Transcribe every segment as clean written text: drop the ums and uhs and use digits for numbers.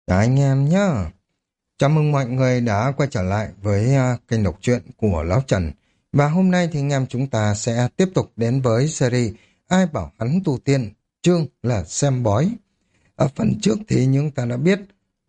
Chào anh em nhé. Chào mừng mọi người đã quay trở lại với kênh đọc truyện của Lão Trần. Và hôm nay thì anh em chúng ta sẽ tiếp tục đến với series Ai bảo hắn tu tiên, chương là xem bói. Ở phần trước thì chúng ta đã biết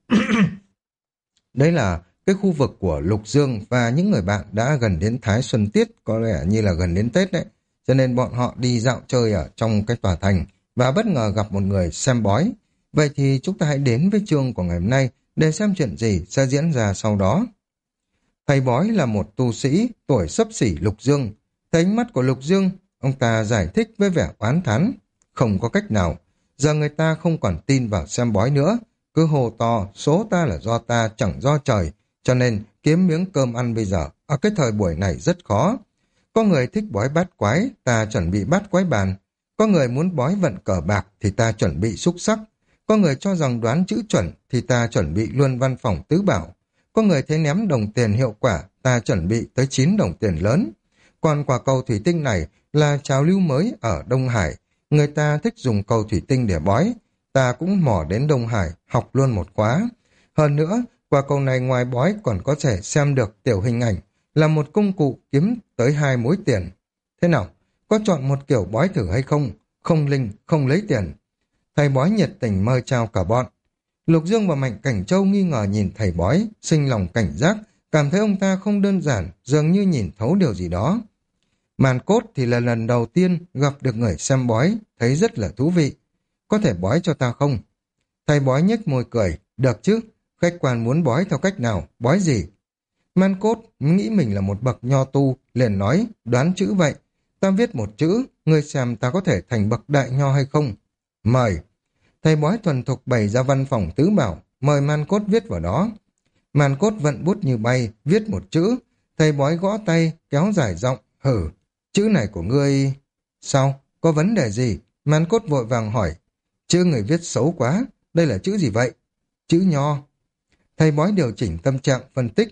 đấy là cái khu vực của Lục Dương và những người bạn đã gần đến Thái Xuân Tiết, có lẽ như là gần đến Tết đấy. Cho nên bọn họ đi dạo chơi ở trong cái tòa thành và bất ngờ gặp một người xem bói. Vậy thì chúng ta hãy đến với chương của ngày hôm nay để xem chuyện gì sẽ diễn ra sau đó. Thầy bói là một tu sĩ tuổi xấp xỉ Lục Dương. Thấy ánh mắt của Lục Dương, ông ta giải thích với vẻ oán thán. Không có cách nào, giờ người ta không còn tin vào xem bói nữa. Cứ hô to, số ta là do ta, chẳng do trời. Cho nên kiếm miếng cơm ăn bây giờ, ở cái thời buổi này rất khó. Có người thích bói bát quái, ta chuẩn bị bát quái bàn. Có người muốn bói vận cờ bạc thì ta chuẩn bị xúc sắc. Có người cho rằng đoán chữ chuẩn thì ta chuẩn bị luôn văn phòng tứ bảo. Có người thấy ném đồng tiền hiệu quả, ta chuẩn bị tới 9 đồng tiền lớn. Còn quả cầu thủy tinh này là trào lưu mới ở Đông Hải. Người ta thích dùng cầu thủy tinh để bói. Ta cũng mò đến Đông Hải, học luôn một khóa. Hơn nữa, quả cầu này ngoài bói còn có thể xem được tiểu hình ảnh, là một công cụ kiếm tới 2 mối tiền. Thế nào? Có chọn một kiểu bói thử hay không? Không linh, không lấy tiền. Thầy bói nhiệt tình mời chào cả bọn. Lục Dương và Mạnh Cảnh Châu nghi ngờ nhìn thầy bói, sinh lòng cảnh giác, cảm thấy ông ta không đơn giản, dường như nhìn thấu điều gì đó. Màn Cốt thì là lần đầu tiên gặp được người xem bói, thấy rất là thú vị. Có thể bói cho ta không? Thầy bói nhếch môi cười, được chứ, khách quan muốn bói theo cách nào, bói gì? Man Cốt nghĩ mình là một bậc nho tu, liền nói, đoán chữ vậy. Ta viết một chữ, người xem ta có thể thành bậc đại nho hay không? Mời. Thầy bói thuần thục bày ra văn phòng tứ bảo, mời Man Cốt viết vào đó. Man Cốt vận bút như bay, viết một chữ. Thầy bói gõ tay, kéo dài giọng, hử, chữ này của ngươi... Sao? Có vấn đề gì? Man Cốt vội vàng hỏi. Chữ người viết xấu quá, đây là chữ gì vậy? Chữ nho. Thầy bói điều chỉnh tâm trạng, phân tích.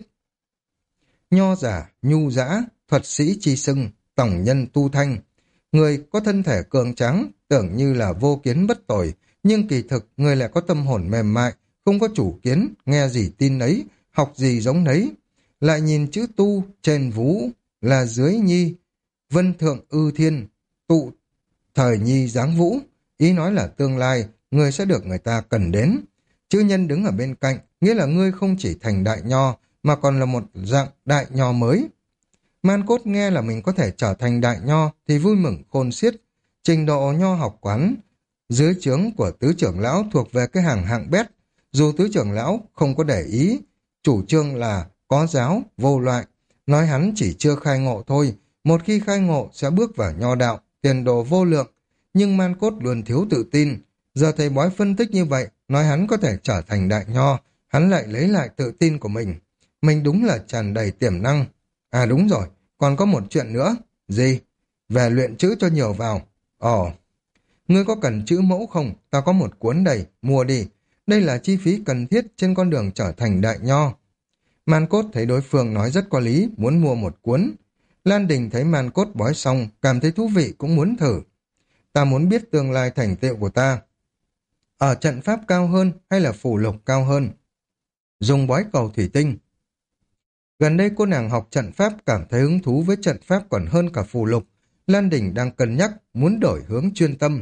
Nho giả, nhu dã, thuật sĩ chi sưng, tổng nhân tu thanh. Người có thân thể cường tráng, tưởng như là vô kiến bất tội, nhưng kỳ thực người lại có tâm hồn mềm mại, không có chủ kiến, nghe gì tin nấy, học gì giống nấy. Lại nhìn chữ tu trên vũ là dưới nhi, vân thượng ư thiên, tụ thời nhi giáng vũ. Ý nói là tương lai, người sẽ được người ta cần đến. Chữ nhân đứng ở bên cạnh, nghĩa là ngươi không chỉ thành đại nho, mà còn là một dạng đại nho mới. Man Cốt nghe là mình có thể trở thành đại nho thì vui mừng khôn xiết. Trình độ nho học quán dưới trướng của tứ trưởng lão thuộc về cái hàng hạng bét. Dù tứ trưởng lão không có để ý, chủ trương là có giáo, vô loại. Nói hắn chỉ chưa khai ngộ thôi, một khi khai ngộ sẽ bước vào nho đạo, tiền đồ vô lượng. Nhưng Man Cốt luôn thiếu tự tin. Giờ thầy bói phân tích như vậy, nói hắn có thể trở thành đại nho, hắn lại lấy lại tự tin của mình. Mình đúng là tràn đầy tiềm năng. À đúng rồi, còn có một chuyện nữa. Gì? Về luyện chữ cho nhiều vào. Ồ, ngươi có cần chữ mẫu không? Ta có một cuốn đầy, mua đi. Đây là chi phí cần thiết trên con đường trở thành đại nho. Man Cốt thấy đối phương nói rất có lý, muốn mua một cuốn. Lan Đình thấy Man Cốt bói xong, cảm thấy thú vị cũng muốn thử. Ta muốn biết tương lai thành tựu của ta. Ở trận pháp cao hơn hay là phù lục cao hơn? Dùng bói cầu thủy tinh. Gần đây cô nàng học trận pháp cảm thấy hứng thú với trận pháp còn hơn cả phù lục. Lan Đình đang cân nhắc, muốn đổi hướng chuyên tâm.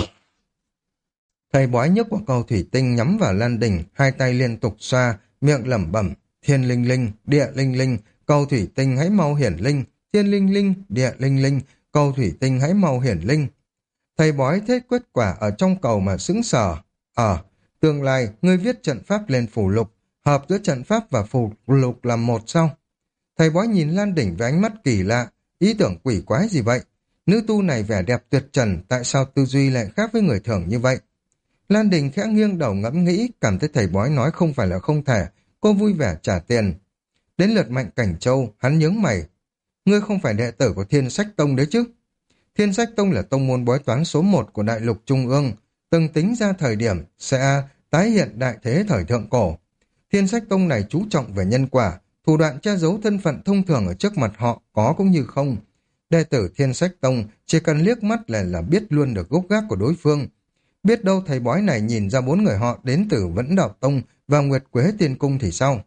Thầy bói nhấc quả cầu thủy tinh nhắm vào Lan Đình, hai tay liên tục xoa, miệng lẩm bẩm, thiên linh linh, địa linh linh, cầu thủy tinh hãy mau hiển linh, thiên linh linh, địa linh linh, cầu thủy tinh hãy mau hiển linh. Thầy bói thấy kết quả ở trong cầu mà sững sờ. Tương lai, ngươi viết trận pháp lên phù lục, hợp giữa trận pháp và phù lục làm một sao? Thầy bói nhìn Lan Đỉnh với ánh mắt kỳ lạ, ý tưởng quỷ quái gì vậy? Nữ tu này vẻ đẹp tuyệt trần, tại sao tư duy lại khác với người thường như vậy? Lan Đình khẽ nghiêng đầu ngẫm nghĩ, cảm thấy thầy bói nói không phải là không thể, cô vui vẻ trả tiền. Đến lượt Mạnh Cảnh Châu, hắn nhướng mày. Ngươi không phải đệ tử của Thiên Sách Tông đấy chứ? Thiên Sách Tông là tông môn bói toán số 1 của Đại Lục Trung ương, từng tính ra thời điểm sẽ tái hiện đại thế thời thượng cổ. Thiên Sách Tông này chú trọng về nhân quả, thủ đoạn che giấu thân phận thông thường ở trước mặt họ có cũng như không. Đệ tử Thiên Sách Tông chỉ cần liếc mắt là biết luôn được gốc gác của đối phương. Biết đâu thầy bói này nhìn ra bốn người họ đến từ Vẫn Đạo Tông và Nguyệt Quế Tiên Cung thì sao?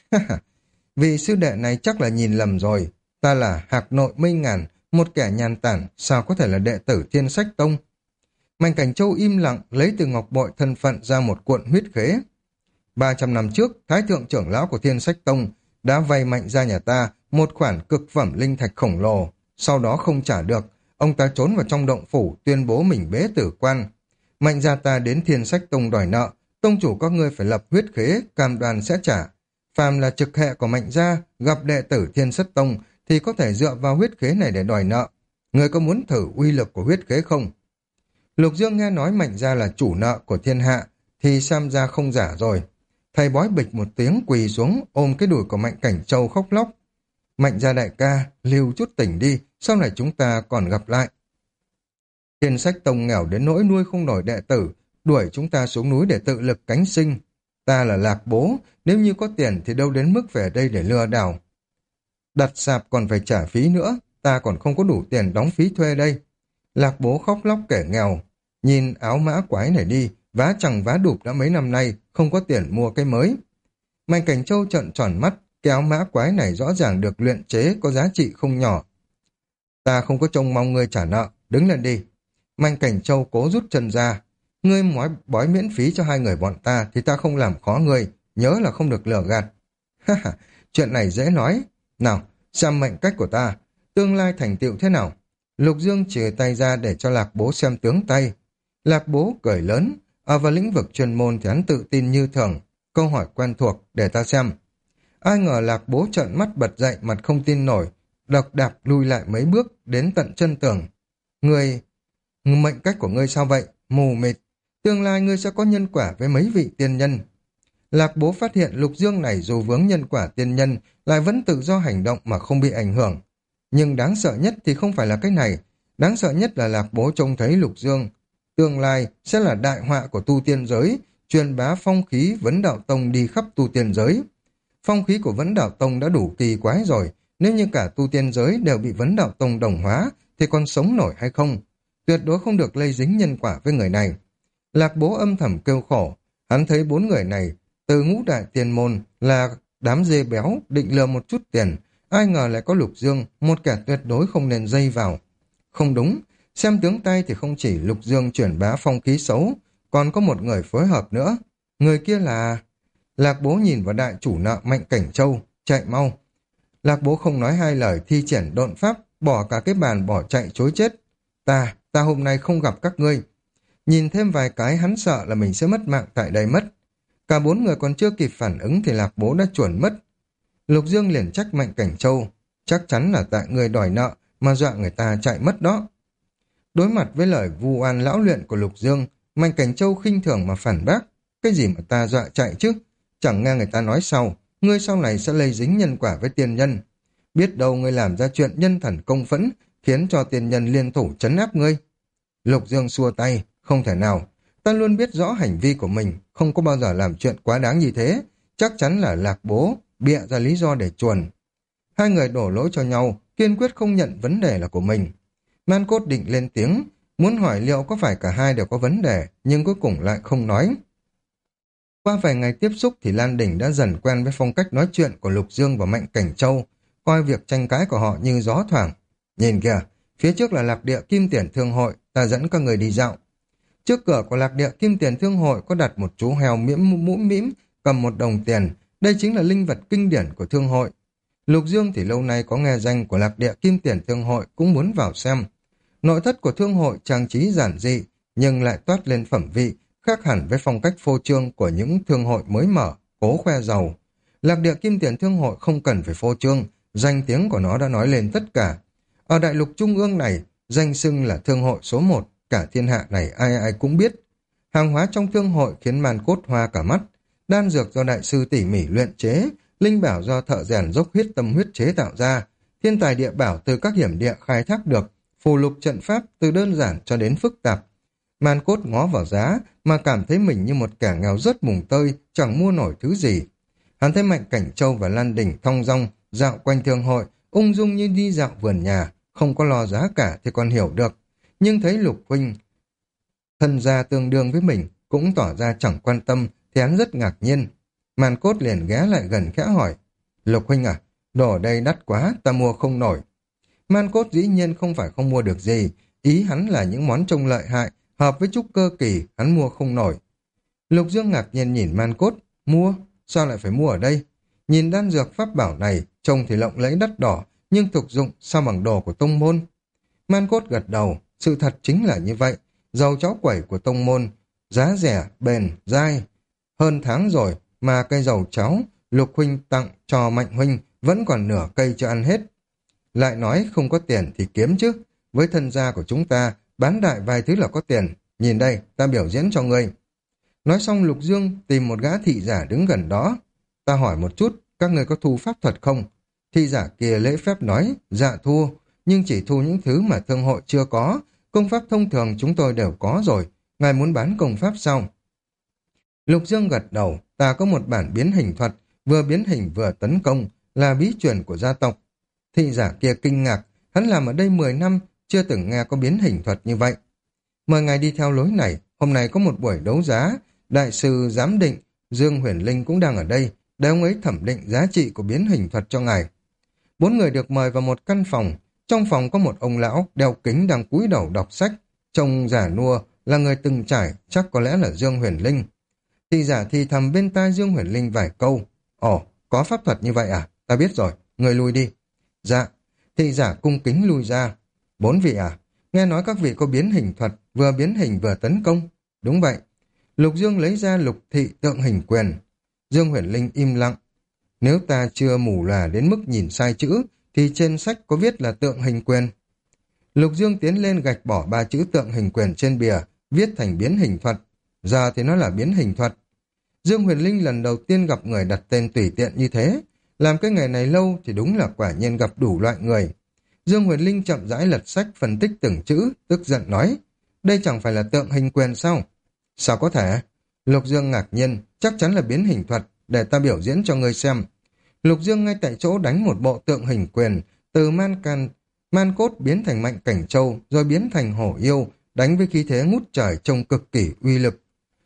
Vị sư đệ này chắc là nhìn lầm rồi. Ta là Hạc Nội Mây Ngàn, một kẻ nhàn tản, sao có thể là đệ tử Thiên Sách Tông? Mạnh Cảnh Châu im lặng, lấy từ ngọc bội thân phận ra một cuộn huyết khế. 300 năm trước, Thái thượng trưởng lão của Thiên Sách Tông đã vay Mạnh gia nhà ta một khoản cực phẩm linh thạch khổng lồ. Sau đó không trả được, ông ta trốn vào trong động phủ tuyên bố mình bế tử quan. Mạnh gia ta đến Thiên Sách Tông đòi nợ, tông chủ các ngươi phải lập huyết khế, cam đoan sẽ trả. Phàm là trực hệ của Mạnh gia gặp đệ tử Thiên Sách Tông thì có thể dựa vào huyết khế này để đòi nợ. Người có muốn thử uy lực của huyết khế không? Lục Dương nghe nói Mạnh gia là chủ nợ của thiên hạ thì xem ra không giả rồi. Thầy bói bịch một tiếng quỳ xuống ôm cái đùi của Mạnh Cảnh Châu khóc lóc. Mạnh gia đại ca, lưu chút tỉnh đi, sau này chúng ta còn gặp lại. Thiên Sách Tông nghèo đến nỗi nuôi không nổi đệ tử, đuổi chúng ta xuống núi để tự lực cánh sinh. Ta là Lạc Bố, nếu như có tiền thì đâu đến mức về đây để lừa đảo. Đặt sạp còn phải trả phí nữa, ta còn không có đủ tiền đóng phí thuê đây. Lạc Bố khóc lóc kể nghèo, nhìn áo mã quái này đi, vá chẳng vá đụp đã mấy năm nay, không có tiền mua cái mới. Mạnh Cảnh Châu trợn tròn mắt, cái áo mã quái này rõ ràng được luyện chế có giá trị không nhỏ. Ta không có trông mong ngươi trả nợ, đứng lên đi. Mạnh Cảnh Châu cố rút chân ra. Ngươi nói bói miễn phí cho hai người bọn ta thì ta không làm khó ngươi, nhớ là không được lừa gạt. Ha ha, chuyện này dễ nói. Nào, xem mệnh cách của ta, tương lai thành tựu thế nào? Lục Dương chìa tay ra để cho Lạc Bố xem tướng tay. Lạc Bố cười lớn, ở vào lĩnh vực chuyên môn thì hắn tự tin như thường. Câu hỏi quen thuộc, để ta xem. Ai ngờ Lạc Bố trợn mắt bật dậy, mặt không tin nổi, độc đạp lui lại mấy bước đến tận chân tường. Mệnh cách của ngươi sao vậy? Mù mịt. Tương lai ngươi sẽ có nhân quả với mấy vị tiên nhân. Lạc Bố phát hiện Lục Dương này dù vướng nhân quả tiên nhân lại vẫn tự do hành động mà không bị ảnh hưởng. Nhưng đáng sợ nhất thì không phải là cái này. Đáng sợ nhất là Lạc Bố trông thấy Lục Dương tương lai sẽ là đại họa của tu tiên giới, truyền bá phong khí Vấn Đạo Tông đi khắp tu tiên giới. Phong khí của Vấn Đạo Tông đã đủ kỳ quái rồi, nếu như cả tu tiên giới đều bị Vấn Đạo Tông đồng hóa thì còn sống nổi hay không? Tuyệt đối không được lây dính nhân quả với người này. Lạc Bố âm thầm kêu khổ, hắn thấy bốn người này từ ngũ đại tiền môn là đám dê béo định lừa một chút tiền, ai ngờ lại có Lục Dương, một kẻ tuyệt đối không nên dây vào. Không đúng, xem tướng tay thì không chỉ Lục Dương chuyển bá phong khí xấu, còn có một người phối hợp nữa. Người kia là... Lạc Bố nhìn vào đại chủ nợ Mạnh Cảnh Châu, chạy mau. Lạc Bố không nói hai lời, thi triển độn pháp, bỏ cả cái bàn bỏ chạy chối chết. Ta hôm nay không gặp các ngươi. Nhìn thêm vài cái hắn sợ là mình sẽ mất mạng tại đây mất. Cả bốn người còn chưa kịp phản ứng thì Lạc Bố đã chuẩn mất. Lục Dương liền trách Mạnh Cảnh Châu, chắc chắn là tại người đòi nợ mà dọa người ta chạy mất đó. Đối mặt với lời vu oan lão luyện của Lục Dương, Mạnh Cảnh Châu khinh thường mà phản bác. Cái gì mà ta dọa chạy chứ? Chẳng nghe người ta nói ngươi sau này sẽ lây dính nhân quả với tiên nhân. Biết đâu ngươi làm ra chuyện nhân thần công phẫn, khiến cho tiên nhân liên thủ trấn áp ngươi. Lục Dương xua tay, không thể nào. Ta luôn biết rõ hành vi của mình, không có bao giờ làm chuyện quá đáng như thế. Chắc chắn là Lạc Bố bịa ra lý do để chuồn. Hai người đổ lỗi cho nhau, kiên quyết không nhận vấn đề là của mình. Man Cốt định lên tiếng, muốn hỏi liệu có phải cả hai đều có vấn đề, nhưng cuối cùng lại không nói. Qua vài ngày tiếp xúc thì Lan Đình đã dần quen với phong cách nói chuyện của Lục Dương và Mạnh Cảnh Châu, coi việc tranh cãi của họ như gió thoảng. Nhìn kìa, phía trước là Lạc Địa Kim Tiền Thương Hội, ta dẫn các người đi dạo. Trước cửa của Lạc Địa Kim Tiền Thương Hội có đặt một chú heo mũm mĩm cầm một đồng tiền, đây chính là linh vật kinh điển của Thương Hội. Lục Dương thì lâu nay có nghe danh của Lạc Địa Kim Tiền Thương Hội cũng muốn vào xem. Nội thất của Thương Hội trang trí giản dị nhưng lại toát lên phẩm vị, khác hẳn với phong cách phô trương của những thương hội mới mở, cố khoe giàu. Lạc Địa Kim Tiền Thương Hội không cần phải phô trương, danh tiếng của nó đã nói lên tất cả. Ở đại lục trung ương này, danh xưng là thương hội số 1, cả thiên hạ này ai ai cũng biết. Hàng hóa trong thương hội khiến Man Cốt hoa cả mắt, đan dược do đại sư tỉ mỉ luyện chế, linh bảo do thợ rèn dốc huyết tâm huyết chế tạo ra, thiên tài địa bảo từ các hiểm địa khai thác được, phù lục trận pháp từ đơn giản cho đến phức tạp. Man Cốt ngó vào giá mà cảm thấy mình như một kẻ nghèo rớt mùng tơi, chẳng mua nổi thứ gì. Hắn thấy Mạnh Cảnh Châu và Lan Đình thong dong dạo quanh thương hội, ung dung như đi dạo vườn nhà, không có lo giá cả thì còn hiểu được. Nhưng thấy Lục huynh thân gia tương đương với mình, cũng tỏ ra chẳng quan tâm, thì hắn rất ngạc nhiên. Màn Cốt liền ghé lại gần khẽ hỏi, Lục huynh à, đồ ở đây đắt quá, ta mua không nổi. Man Cốt dĩ nhiên không phải không mua được gì, ý hắn là những món trông lợi hại, hợp với trúc cơ kỳ, hắn mua không nổi. Lục Dương ngạc nhiên nhìn Man Cốt, mua? Sao lại phải mua ở đây? Nhìn đan dược pháp bảo này, trông thì lộng lẫy đắt đỏ, nhưng thực dụng sao bằng đồ của tông môn? Man Cốt gật đầu, sự thật chính là như vậy, dầu cháo quẩy của tông môn, giá rẻ, bền, dai. Hơn tháng rồi mà cây dầu cháo, Lục huynh tặng cho Mạnh huynh vẫn còn nửa cây chưa ăn hết. Lại nói không có tiền thì kiếm chứ, với thân gia của chúng ta, bán đại vài thứ là có tiền. Nhìn đây, ta biểu diễn cho ngươi. Nói xong Lục Dương tìm một gã thị giả đứng gần đó. Ta hỏi một chút, các người có thu pháp thuật không? Thị giả kia lễ phép nói, dạ thu, nhưng chỉ thu những thứ mà thương hội chưa có. Công pháp thông thường chúng tôi đều có rồi. Ngài muốn bán công pháp sao? Lục Dương gật đầu, ta có một bản biến hình thuật, vừa biến hình vừa tấn công, là bí truyền của gia tộc. Thị giả kia kinh ngạc, hắn làm ở đây 10 năm, chưa từng nghe có biến hình thuật như vậy. Mời ngài đi theo lối này, hôm nay có một buổi đấu giá, đại sư giám định, Dương Huyền Linh cũng đang ở đây, để ông ấy thẩm định giá trị của biến hình thuật cho ngài. 4 người được mời vào một căn phòng, trong phòng có một ông lão đeo kính đang cúi đầu đọc sách, trông giả nua, là người từng trải, chắc có lẽ là Dương Huyền Linh. Thị giả thì thầm bên tai Dương Huyền Linh vài câu. Ồ, có pháp thuật như vậy à? Ta biết rồi, người lui đi. Dạ, thị giả cung kính lui ra. 4 vị à? Nghe nói các vị có biến hình thuật, vừa biến hình vừa tấn công. Đúng vậy. Lục Dương lấy ra lục thị tượng hình quyền. Dương Huyền Linh im lặng. Nếu ta chưa mù lòa đến mức nhìn sai chữ, thì trên sách có viết là tượng hình quyền. Lục Dương tiến lên gạch bỏ 3 chữ tượng hình quyền trên bìa, viết thành biến hình thuật. Giờ thì nó là biến hình thuật. Dương Huyền Linh lần đầu tiên gặp người đặt tên tùy tiện như thế. Làm cái nghề này lâu thì đúng là quả nhiên gặp đủ loại người. Dương Huyền Linh chậm rãi lật sách phân tích từng chữ, tức giận nói, đây chẳng phải là tượng hình quyền sao? Sao có thể? Lục Dương ngạc nhiên, chắc chắn là biến hình thuật, để ta biểu diễn cho ngươi xem. Lục Dương ngay tại chỗ đánh một bộ tượng hình quyền, từ man cốt biến thành Mạnh Cảnh Châu, rồi biến thành hổ yêu, đánh với khí thế ngút trời trông cực kỳ uy lực.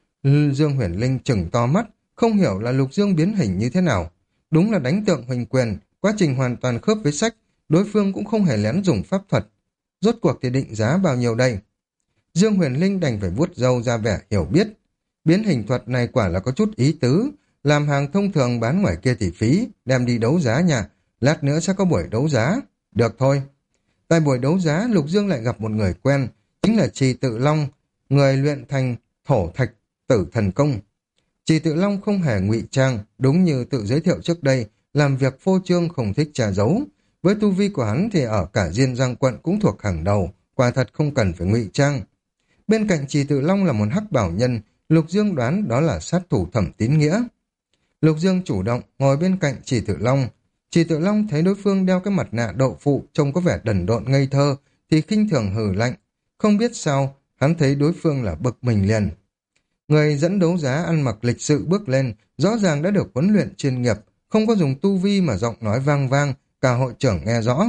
Dương Huyền Linh trừng to mắt, không hiểu là Lục Dương biến hình như thế nào. Đúng là đánh tượng hình quyền, quá trình hoàn toàn khớp với sách, đối phương cũng không hề lén dùng pháp thuật. Rốt cuộc thì định giá bao nhiêu đây? Dương Huyền Linh đành phải vuốt râu ra vẻ hiểu biết. Biến hình thuật này quả là có chút ý tứ, làm hàng thông thường bán ngoài kia thì phí, đem đi đấu giá nha, lát nữa sẽ có buổi đấu giá. Được thôi. Tại buổi đấu giá, Lục Dương lại gặp một người quen, chính là Trì Tự Long, người luyện thành thổ thạch tử thần công. Trì Tự Long không hề ngụy trang, đúng như tự giới thiệu trước đây, làm việc phô trương không thích che giấu. Với tu vi của hắn thì ở cả Diên Giang quận cũng thuộc hàng đầu, quả thật không cần phải ngụy trang. Bên cạnh Trì Tự Long là một hắc bảo nhân, Lục Dương đoán đó là sát thủ Thẩm Tín Nghĩa. Lục Dương chủ động ngồi bên cạnh Trì Tự Long. Trì Tự Long thấy đối phương đeo cái mặt nạ đậu phụ trông có vẻ đần độn ngây thơ thì khinh thường hừ lạnh. Không biết sao, hắn thấy đối phương là bực mình liền. Người dẫn đấu giá ăn mặc lịch sự bước lên, rõ ràng đã được huấn luyện chuyên nghiệp, không có dùng tu vi mà giọng nói vang vang, cả hội trưởng nghe rõ.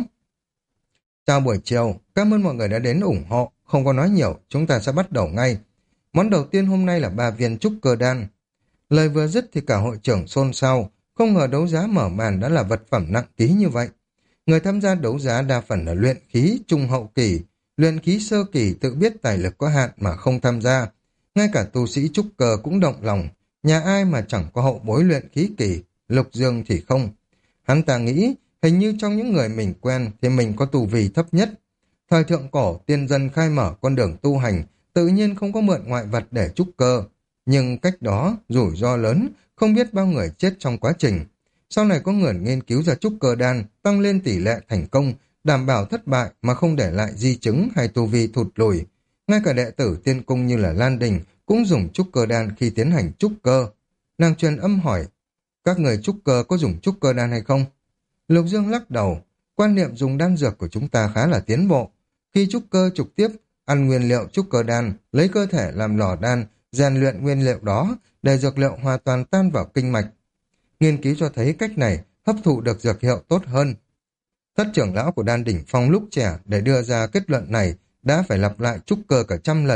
Chào buổi chiều, cảm ơn mọi người đã đến ủng hộ, không có nói nhiều, chúng ta sẽ bắt đầu ngay. Món đầu tiên hôm nay là 3 viên trúc cơ đan. Lời vừa dứt thì cả hội trưởng xôn xao, không ngờ đấu giá mở màn đã là vật phẩm nặng ký như vậy. Người tham gia đấu giá đa phần là luyện khí trung hậu kỳ, luyện khí sơ kỳ tự biết tài lực có hạn mà không tham gia. Ngay cả tu sĩ trúc cơ cũng động lòng, nhà ai mà chẳng có hậu bối luyện khí kỳ, Lục Dương thì không. Hắn ta nghĩ, hình như trong những người mình quen thì mình có tu vi thấp nhất. Thời thượng cổ, tiên dân khai mở con đường tu hành, tự nhiên không có mượn ngoại vật để trúc cơ. Nhưng cách đó, rủi ro lớn, không biết bao người chết trong quá trình. Sau này có người nghiên cứu ra trúc cơ đan, tăng lên tỷ lệ thành công, đảm bảo thất bại mà không để lại di chứng hay tu vi thụt lùi. Ngay cả đệ tử tiên cung như là Lan Đình cũng dùng trúc cơ đan khi tiến hành trúc cơ. Nàng truyền âm hỏi, các người trúc cơ có dùng trúc cơ đan hay không? Lục Dương lắc đầu, quan niệm dùng đan dược của chúng ta khá là tiến bộ. Khi trúc cơ trực tiếp, ăn nguyên liệu trúc cơ đan, lấy cơ thể làm lò đan, rèn luyện nguyên liệu đó để dược liệu hoàn toàn tan vào kinh mạch. Nghiên cứu cho thấy cách này hấp thụ được dược hiệu tốt hơn. Thất trưởng lão của Đan Đỉnh Phong lúc trẻ để đưa ra kết luận này đã phải lặp lại trúc cơ cả 100 lần,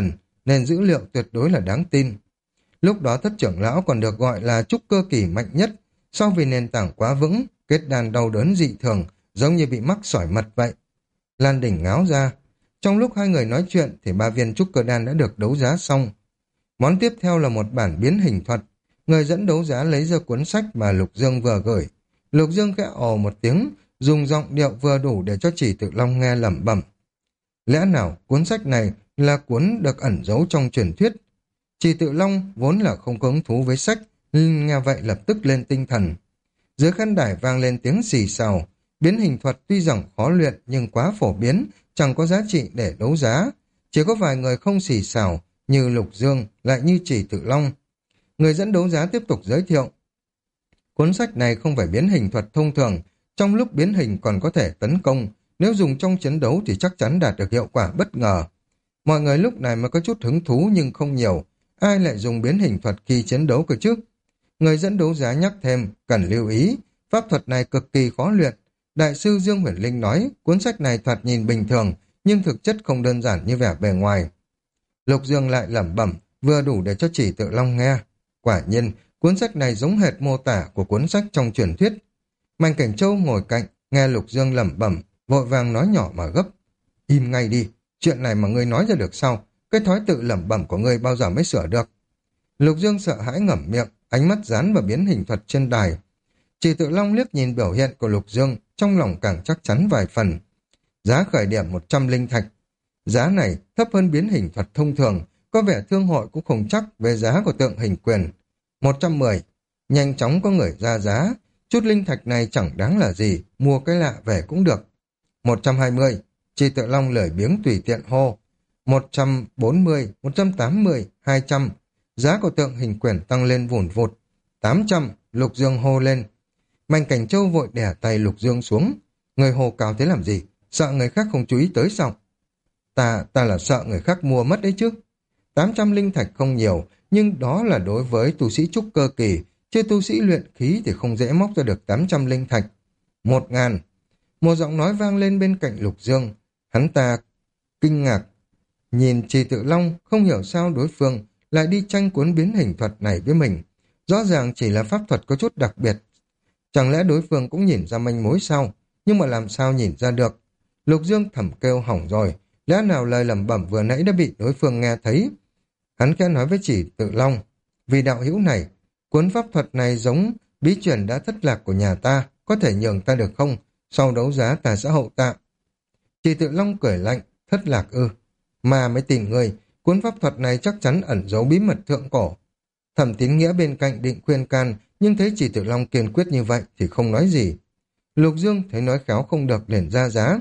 nên dữ liệu tuyệt đối là đáng tin. Lúc đó thất trưởng lão còn được gọi là trúc cơ kỳ mạnh nhất, sau vì nền tảng quá vững, kết đan đau đớn dị thường, giống như bị mắc sỏi mật vậy. Lan Đình ngáo ra. Trong lúc hai người nói chuyện thì 3 viên trúc cơ đan đã được đấu giá xong. Món tiếp theo là một bản biến hình thuật. Người dẫn đấu giá lấy ra cuốn sách mà Lục Dương vừa gửi. Lục Dương khẽ ồ một tiếng, dùng giọng điệu vừa đủ để cho Chỉ Tự Long nghe lẩm bẩm. Lẽ nào cuốn sách này là cuốn được ẩn giấu trong truyền thuyết? Chỉ Tự Long vốn là không có hứng thú với sách, nghe vậy lập tức lên tinh thần. Dưới khán đài vang lên tiếng xì xào. Biến hình thuật tuy rằng khó luyện nhưng quá phổ biến, chẳng có giá trị để đấu giá. Chỉ có vài người không xì xào, như Lục Dương, lại như Chỉ Tự Long. Người dẫn đấu giá tiếp tục giới thiệu. Cuốn sách này không phải biến hình thuật thông thường, trong lúc biến hình còn có thể tấn công, nếu dùng trong chiến đấu thì chắc chắn đạt được hiệu quả bất ngờ. Mọi người lúc này mới có chút hứng thú nhưng không nhiều, ai lại dùng biến hình thuật khi chiến đấu cơ chứ? Người dẫn đấu giá nhắc thêm, cần lưu ý, pháp thuật này cực kỳ khó luyện. Đại sư Dương Huyền Linh nói, cuốn sách này thoạt nhìn bình thường, nhưng thực chất không đơn giản như vẻ bề ngoài. Lục Dương lại lẩm bẩm, vừa đủ để cho Chỉ Tự Long nghe. Quả nhiên, cuốn sách này giống hệt mô tả của cuốn sách trong truyền thuyết. Mạnh Cảnh Châu ngồi cạnh, nghe Lục Dương lẩm bẩm, vội vàng nói nhỏ mà gấp. Im ngay đi, chuyện này mà ngươi nói ra được sao? Cái thói tự lẩm bẩm của ngươi bao giờ mới sửa được? Lục Dương sợ hãi ngậm miệng, ánh mắt dán vào biến hình thuật trên đài. Chỉ Tự Long liếc nhìn biểu hiện của Lục Dương, trong lòng càng chắc chắn vài phần. Giá khởi điểm 100 linh thạch. Giá này thấp hơn biến hình thuật thông thường, có vẻ thương hội cũng không chắc về giá của tượng hình quyền. 110. Nhanh chóng có người ra giá. Chút linh thạch này chẳng đáng là gì, mua cái lạ về cũng được. 120. Chỉ Tự Long lười biếng tùy tiện hô. 140, 180, 200. Giá của tượng hình quyển tăng lên vùn vụt. 800, Lục Dương hô lên. Mạnh Cảnh Châu vội đè tay Lục Dương xuống. Người hô cao thế làm gì? Sợ người khác không chú ý tới sao? Ta là sợ người khác mua mất đấy chứ. 800 linh thạch không nhiều, nhưng đó là đối với tu sĩ trúc cơ kỳ, chứ tu sĩ luyện khí thì không dễ móc ra được 800 linh thạch. 1.000. Một giọng nói vang lên bên cạnh Lục Dương. Hắn ta kinh ngạc, nhìn Chỉ Tự Long, không hiểu sao đối phương lại đi tranh cuốn biến hình thuật này với mình. Rõ ràng chỉ là pháp thuật có chút đặc biệt. Chẳng lẽ đối phương cũng nhìn ra manh mối sao? Nhưng mà làm sao nhìn ra được? Lục Dương thầm kêu hỏng rồi. Lẽ nào lời lẩm bẩm vừa nãy đã bị đối phương nghe thấy? Hắn khẽ nói với Chỉ Tự Long. Vì đạo hữu này, cuốn pháp thuật này giống bí truyền đã thất lạc của nhà ta, có thể nhường ta được không? Sau đấu giá ta sẽ hậu tạ. Chỉ Tự Long cười lạnh, thất lạc ư? Mà mới tin người, cuốn pháp thuật này chắc chắn ẩn giấu bí mật thượng cổ. Thẩm Tín Nghĩa bên cạnh định khuyên can, nhưng thấy Chỉ Tự Long kiên quyết như vậy thì không nói gì. Lục Dương thấy nói khéo không được liền ra giá.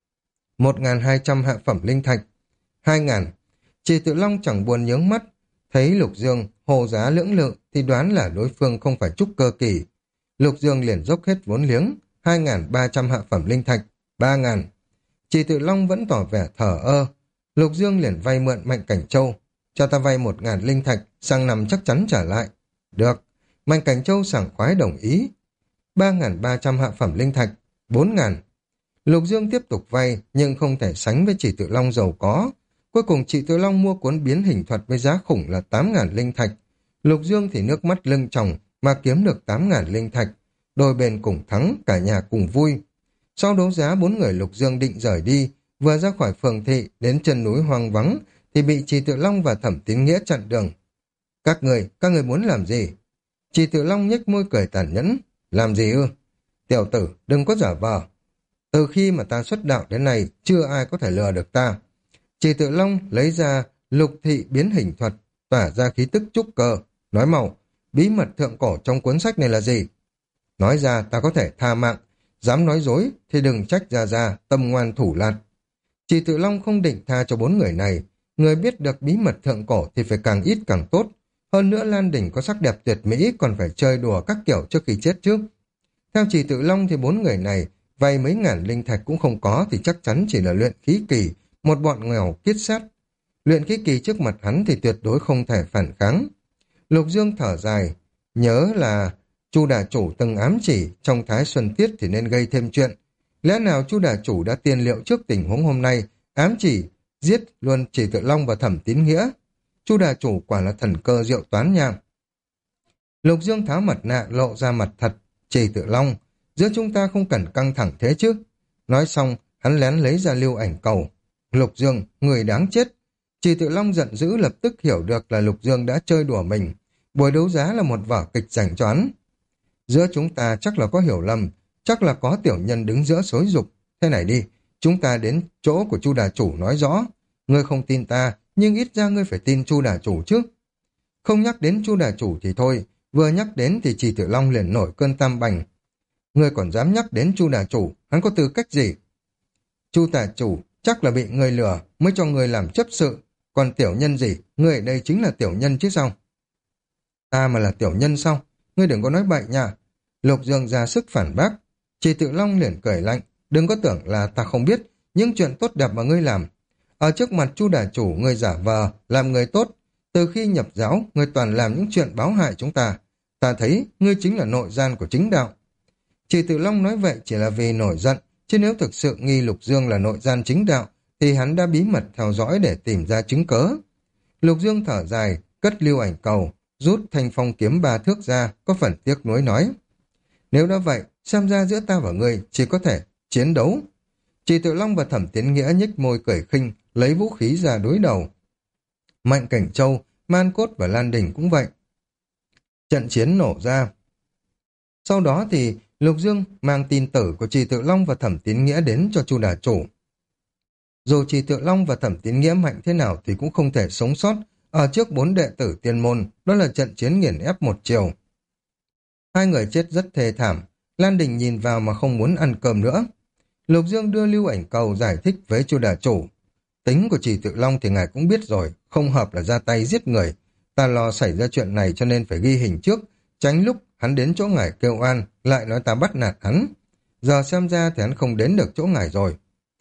1.200 hạ phẩm linh thạch. 2.000. Chỉ Tự Long chẳng buồn nhướng mắt, thấy Lục Dương hồ giá lưỡng lự thì đoán là đối phương không phải trúc cơ kỳ. Lục Dương liền dốc hết vốn liếng. 2.300 hạ phẩm linh thạch. 3.000. Chỉ Tự Long vẫn tỏ vẻ thờ ơ. Lục Dương liền vay mượn Mạnh Cảnh Châu. Cho ta vay 1.000 linh thạch, sang năm chắc chắn trả lại. Được. Mạnh Cảnh Châu sảng khoái đồng ý. 3.300 hạ phẩm linh thạch. 4.000. Lục Dương tiếp tục vay, nhưng không thể sánh với Chỉ Tự Long giàu có. Cuối cùng Chỉ Tự Long mua cuốn biến hình thuật với giá khủng là 8.000 linh thạch. Lục Dương thì nước mắt lưng tròng mà kiếm được 8.000 linh thạch. Đôi bên cùng thắng, cả nhà cùng vui. Sau đấu giá 4 người Lục Dương định rời đi, vừa ra khỏi phường thị đến chân núi hoang vắng thì bị Chỉ Tự Long và Thẩm Tín Nghĩa chặn đường. Các người muốn làm gì? Chỉ Tự Long nhếch môi cười tàn nhẫn. Làm gì ư? Tiểu tử, đừng có giả vờ. Từ khi mà ta xuất đạo đến nay, chưa ai có thể lừa được ta. Chỉ Tự Long lấy ra lục thị biến hình thuật, tỏa ra khí tức trúc cơ. Nói mau, bí mật thượng cổ trong cuốn sách này là gì? Nói ra ta có thể tha mạng. Dám nói dối thì đừng trách ra tâm ngoan thủ lạt. Chỉ Tự Long không định tha cho 4 người này. Người biết được bí mật thượng cổ thì phải càng ít càng tốt. Hơn nữa Lan Đỉnh có sắc đẹp tuyệt mỹ, còn phải chơi đùa các kiểu trước khi chết trước. Theo Chỉ Tự Long thì 4 người này vay mấy ngàn linh thạch cũng không có thì chắc chắn chỉ là luyện khí kỳ, một bọn nghèo kiết sát. Luyện khí kỳ trước mặt hắn thì tuyệt đối không thể phản kháng. Lục Dương thở dài, nhớ là Chu Đà Chủ từng ám chỉ trong Thái Xuân Tiết thì nên gây thêm chuyện. Lẽ nào Chu Đà Chủ đã tiên liệu trước tình huống hôm nay, ám chỉ giết luôn Chỉ Tự Long và Thẩm Tín Nghĩa? Chu đà chủ quả là thần cơ diệu toán nha. Lục Dương tháo mặt nạ lộ ra mặt thật. Trì Tự Long, giữa chúng ta không cần căng thẳng thế chứ. Nói xong, hắn lén lấy ra lưu ảnh cầu. Lục Dương, người đáng chết. Trì Tự Long giận dữ lập tức hiểu được là Lục Dương đã chơi đùa mình. Buổi đấu giá là một vở kịch dành cho hắn. Giữa chúng ta chắc là có hiểu lầm, chắc là có tiểu nhân đứng giữa xối dục. Thế này đi, chúng ta đến chỗ của Chu đà chủ nói rõ. Ngươi không tin ta, nhưng ít ra ngươi phải tin Chu đà chủ chứ. Không nhắc đến Chu đà chủ thì thôi, vừa nhắc đến thì Trì Tự Long liền nổi cơn tam bành. Ngươi còn dám nhắc đến Chu đà chủ, hắn có tư cách gì? Chu đà chủ chắc là bị ngươi lừa mới cho ngươi làm chấp sự, còn tiểu nhân gì, ngươi ở đây chính là tiểu nhân chứ sao? Ta mà là tiểu nhân sao? Ngươi đừng có nói bậy nha. Lục Dương ra sức phản bác. Trì Tự Long liền cười lạnh, đừng có tưởng là ta không biết những chuyện tốt đẹp mà ngươi làm. Ở trước mặt Chu đà chủ ngươi giả vờ làm người tốt, từ khi nhập giáo ngươi toàn làm những chuyện báo hại chúng ta. Ta thấy ngươi chính là nội gian của chính đạo. Trì Tự Long nói vậy chỉ là vì nổi giận, chứ nếu thực sự nghi Lục Dương là nội gian chính đạo thì hắn đã bí mật theo dõi để tìm ra chứng cớ. Lục Dương thở dài, cất lưu ảnh cầu, rút thanh phong kiếm 3 thước ra, có phần tiếc nuối nói. Nếu đã vậy, xem ra giữa ta và ngươi chỉ có thể chiến đấu. Trì Tự Long và Thẩm Tiến Nghĩa nhếch môi cười khinh, lấy vũ khí ra đối đầu. Mạnh Cảnh Châu, Man Cốt và Lan Đình cũng vậy. Trận chiến nổ ra. Sau đó thì Lục Dương mang tin tử của Trì Tự Long và Thẩm Tiến Nghĩa đến cho Chu đà chủ. Dù Trì Tự Long và Thẩm Tiến Nghĩa mạnh thế nào thì cũng không thể sống sót ở trước 4 đệ tử tiên môn, đó là trận chiến nghiền ép một chiều. Hai người chết rất thê thảm, Lan Đình nhìn vào mà không muốn ăn cơm nữa. Lục Dương đưa lưu ảnh cầu giải thích với Chu đà chủ. Tính của Trì Tự Long thì ngài cũng biết rồi, không hợp là ra tay giết người. Ta lo xảy ra chuyện này cho nên phải ghi hình trước, tránh lúc hắn đến chỗ ngài kêu oan, lại nói ta bắt nạt hắn. Giờ xem ra thì hắn không đến được chỗ ngài rồi.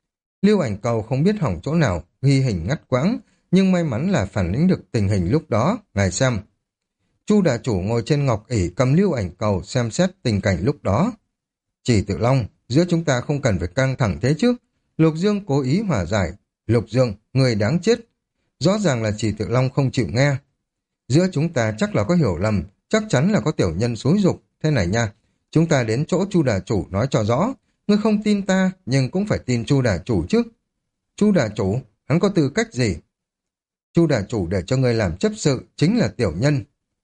Lưu ảnh cầu không biết hỏng chỗ nào, ghi hình ngắt quãng, nhưng may mắn là phản ứng được tình hình lúc đó, ngài xem. Chu đà chủ ngồi trên ngọc ỷ cầm lưu ảnh cầu xem xét tình cảnh lúc đó. Trì Tự Long, giữa chúng ta không cần phải căng thẳng thế chứ. Lục Dương cố ý hòa giải. Lục Dương, người đáng chết. Rõ ràng là Trì Tự Long không chịu nghe. Giữa chúng ta chắc là có hiểu lầm, chắc chắn là có tiểu nhân xúi giục. Thế này nha, chúng ta đến chỗ Chu đà chủ nói cho rõ. Ngươi không tin ta, nhưng cũng phải tin Chu đà chủ chứ. Chu đà chủ, hắn có tư cách gì? Chu đà chủ để cho ngươi làm chấp sự chính là tiểu nhân.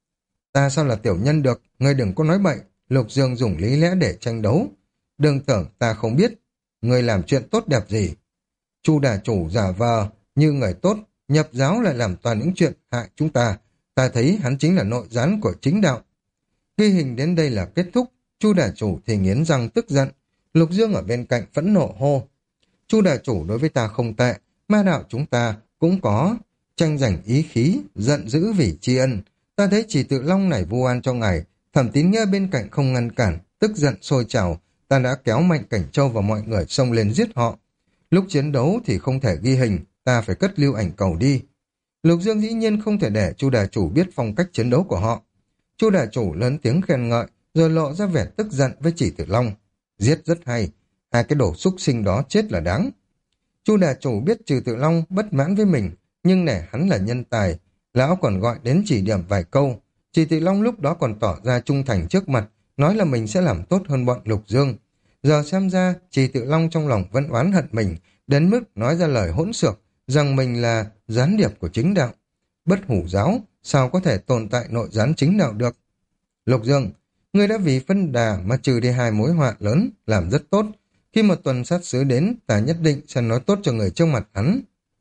Ta sao là tiểu nhân được, ngươi đừng có nói bậy. Lục Dương dùng lý lẽ để tranh đấu. Đừng tưởng ta không biết, ngươi làm chuyện tốt đẹp gì. Chu đà chủ giả vờ như người tốt, nhập giáo lại làm toàn những chuyện hại chúng ta. Ta thấy hắn chính là nội gián của chính đạo. Ghi hình đến đây là kết thúc. Chu đà chủ thì nghiến răng tức giận. Lục Dương ở bên cạnh phẫn nộ hô. Chu đà chủ đối với ta không tệ, ma đạo chúng ta cũng có tranh giành ý khí, giận dữ vì tri ân. Ta thấy Trì Tự Long này vu oan cho ngài. Thẩm Tín Nghĩa bên cạnh không ngăn cản, tức giận sôi trào. Ta đã kéo Mạnh Cảnh Châu và mọi người xông lên giết họ. Lúc chiến đấu thì không thể ghi hình, ta phải cất lưu ảnh cầu đi. Lục Dương dĩ nhiên không thể để Chu đà chủ biết phong cách chiến đấu của họ. Chu đà chủ lớn tiếng khen ngợi, rồi lộ ra vẻ tức giận với Trì Tự Long. Giết rất hay, hai cái đồ xúc sinh đó chết là đáng. Chu đà chủ biết Trì Tự Long bất mãn với mình, nhưng nể hắn là nhân tài, lão còn gọi đến chỉ điểm vài câu. Trì Tự Long lúc đó còn tỏ ra trung thành trước mặt, nói là mình sẽ làm tốt hơn bọn Lục Dương. Giờ xem ra, Trì Tự Long trong lòng vẫn oán hận mình, đến mức nói ra lời hỗn xược, rằng mình là gián điệp của chính đạo. Bất hủ giáo, sao có thể tồn tại nội gián chính đạo được? Lục Dương, ngươi đã vì phân đà mà trừ đi 2 mối họa lớn, làm rất tốt. Khi một tuần sát sứ đến, ta nhất định sẽ nói tốt cho người trước mặt hắn.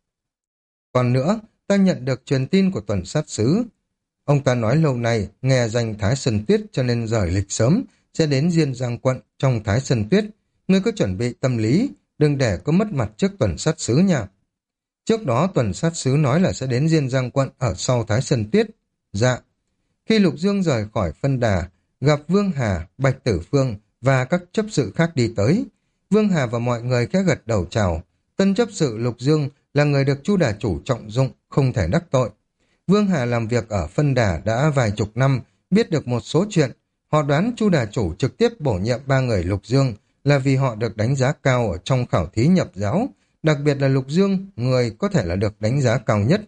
Còn nữa, ta nhận được truyền tin của tuần sát sứ. Ông ta nói lâu nay, nghe danh Thái Sơn Tuyết cho nên rời lịch sớm, sẽ đến Diên Giang quận trong Thái Sơn Tuyết. Ngươi có chuẩn bị tâm lý, đừng để có mất mặt trước tuần sát sứ nha. Trước đó tuần sát sứ nói là sẽ đến Diên Giang quận ở sau Thái Sơn Tuyết. Dạ. Khi Lục Dương rời khỏi phân đà, gặp Vương Hà, Bạch Tử Phương và các chấp sự khác đi tới. Vương Hà và mọi người khẽ gật đầu chào. Tân chấp sự Lục Dương là người được Chu đà chủ trọng dụng, không thể đắc tội. Vương Hà làm việc ở phân đà đã vài chục năm, biết được một số chuyện. Họ đoán Chu đà chủ trực tiếp bổ nhiệm 3 người Lục Dương là vì họ được đánh giá cao ở trong khảo thí nhập giáo, đặc biệt là Lục Dương, người có thể là được đánh giá cao nhất.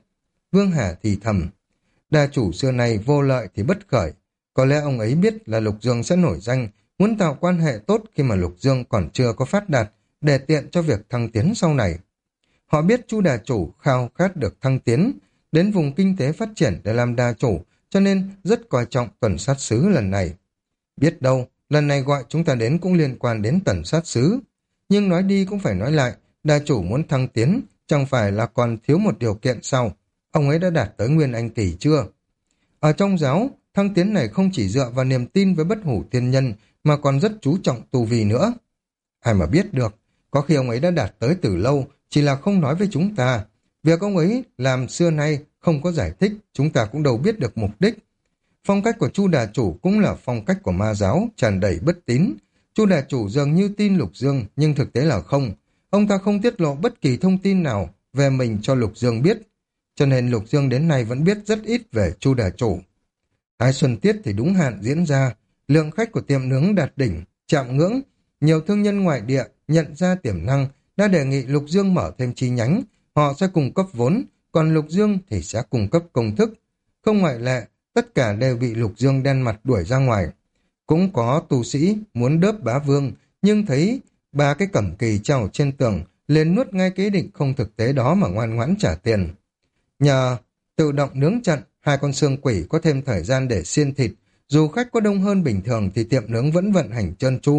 Vương Hà thì thầm. Đa chủ xưa nay vô lợi thì bất khởi. Có lẽ ông ấy biết là Lục Dương sẽ nổi danh, muốn tạo quan hệ tốt khi mà Lục Dương còn chưa có phát đạt, để tiện cho việc thăng tiến sau này. Họ biết chu đà chủ khao khát được thăng tiến, đến vùng kinh tế phát triển để làm đà chủ, cho nên rất coi trọng tuần sát sứ lần này. Biết đâu, lần này gọi chúng ta đến cũng liên quan đến tuần sát sứ. Nhưng nói đi cũng phải nói lại, đà chủ muốn thăng tiến, chẳng phải là còn thiếu một điều kiện sau. Ông ấy đã đạt tới Nguyên Anh Kỳ chưa? Ở trong giáo, thăng tiến này không chỉ dựa vào niềm tin với bất hủ tiên nhân, mà còn rất chú trọng tu vi nữa. Ai mà biết được, có khi ông ấy đã đạt tới từ lâu, chỉ là không nói với chúng ta. Việc ông ấy làm xưa nay không có giải thích, chúng ta cũng đâu biết được mục đích. Phong cách của Chu Đà Chủ cũng là phong cách của ma giáo, tràn đầy bất tín. Chu Đà Chủ dường như tin Lục Dương, nhưng thực tế là không. Ông ta không tiết lộ bất kỳ thông tin nào về mình cho Lục Dương biết. Cho nên Lục Dương đến nay vẫn biết rất ít về Chu Đà Chủ. Thái Xuân Tiết thì đúng hạn diễn ra, lượng khách của tiệm nướng đạt đỉnh, chạm ngưỡng. Nhiều thương nhân ngoại địa nhận ra tiềm năng, đã đề nghị Lục Dương mở thêm chi nhánh. Họ sẽ cung cấp vốn, còn Lục Dương thì sẽ cung cấp công thức. Không ngoại lệ, tất cả đều bị Lục Dương đen mặt đuổi ra ngoài. Cũng có tu sĩ muốn đớp bá vương, nhưng thấy ba cái cẩm kỳ treo trên tường, liền nuốt ngay cái định không thực tế đó mà ngoan ngoãn trả tiền. Nhờ tự động nướng chặn, hai con xương quỷ có thêm thời gian để xiên thịt, dù khách có đông hơn bình thường thì tiệm nướng vẫn vận hành trơn tru.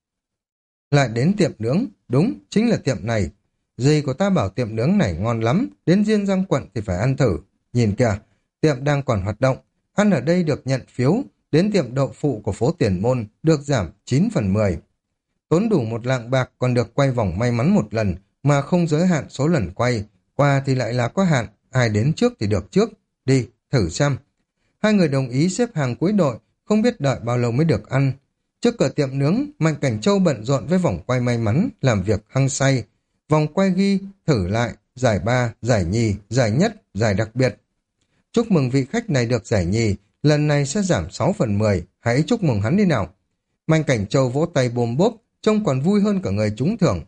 Lại đến tiệm nướng, đúng, chính là tiệm này. Dì của ta bảo tiệm nướng này ngon lắm, đến Diên Giang quận thì phải ăn thử. Nhìn kìa, tiệm đang còn hoạt động, ăn ở đây được nhận phiếu, đến tiệm đậu phụ của phố Tiền Môn được giảm 9/10. Tốn đủ 1 lạng bạc còn được quay vòng may mắn 1 lần, mà không giới hạn số lần quay, qua thì lại là có hạn, ai đến trước thì được trước. Đi, thử xem. Hai người đồng ý xếp hàng cuối đội, không biết đợi bao lâu mới được ăn. Trước cửa tiệm nướng, Mạnh Cảnh Châu bận rộn với vòng quay may mắn, làm việc hăng say. Vòng quay ghi, thử lại, giải 3, giải nhì, giải nhất, giải đặc biệt. Chúc mừng vị khách này được giải nhì, lần này sẽ giảm 6/10, hãy chúc mừng hắn đi nào. Mạnh Cảnh Châu vỗ tay bôm bốp, trông còn vui hơn cả người trúng thưởng.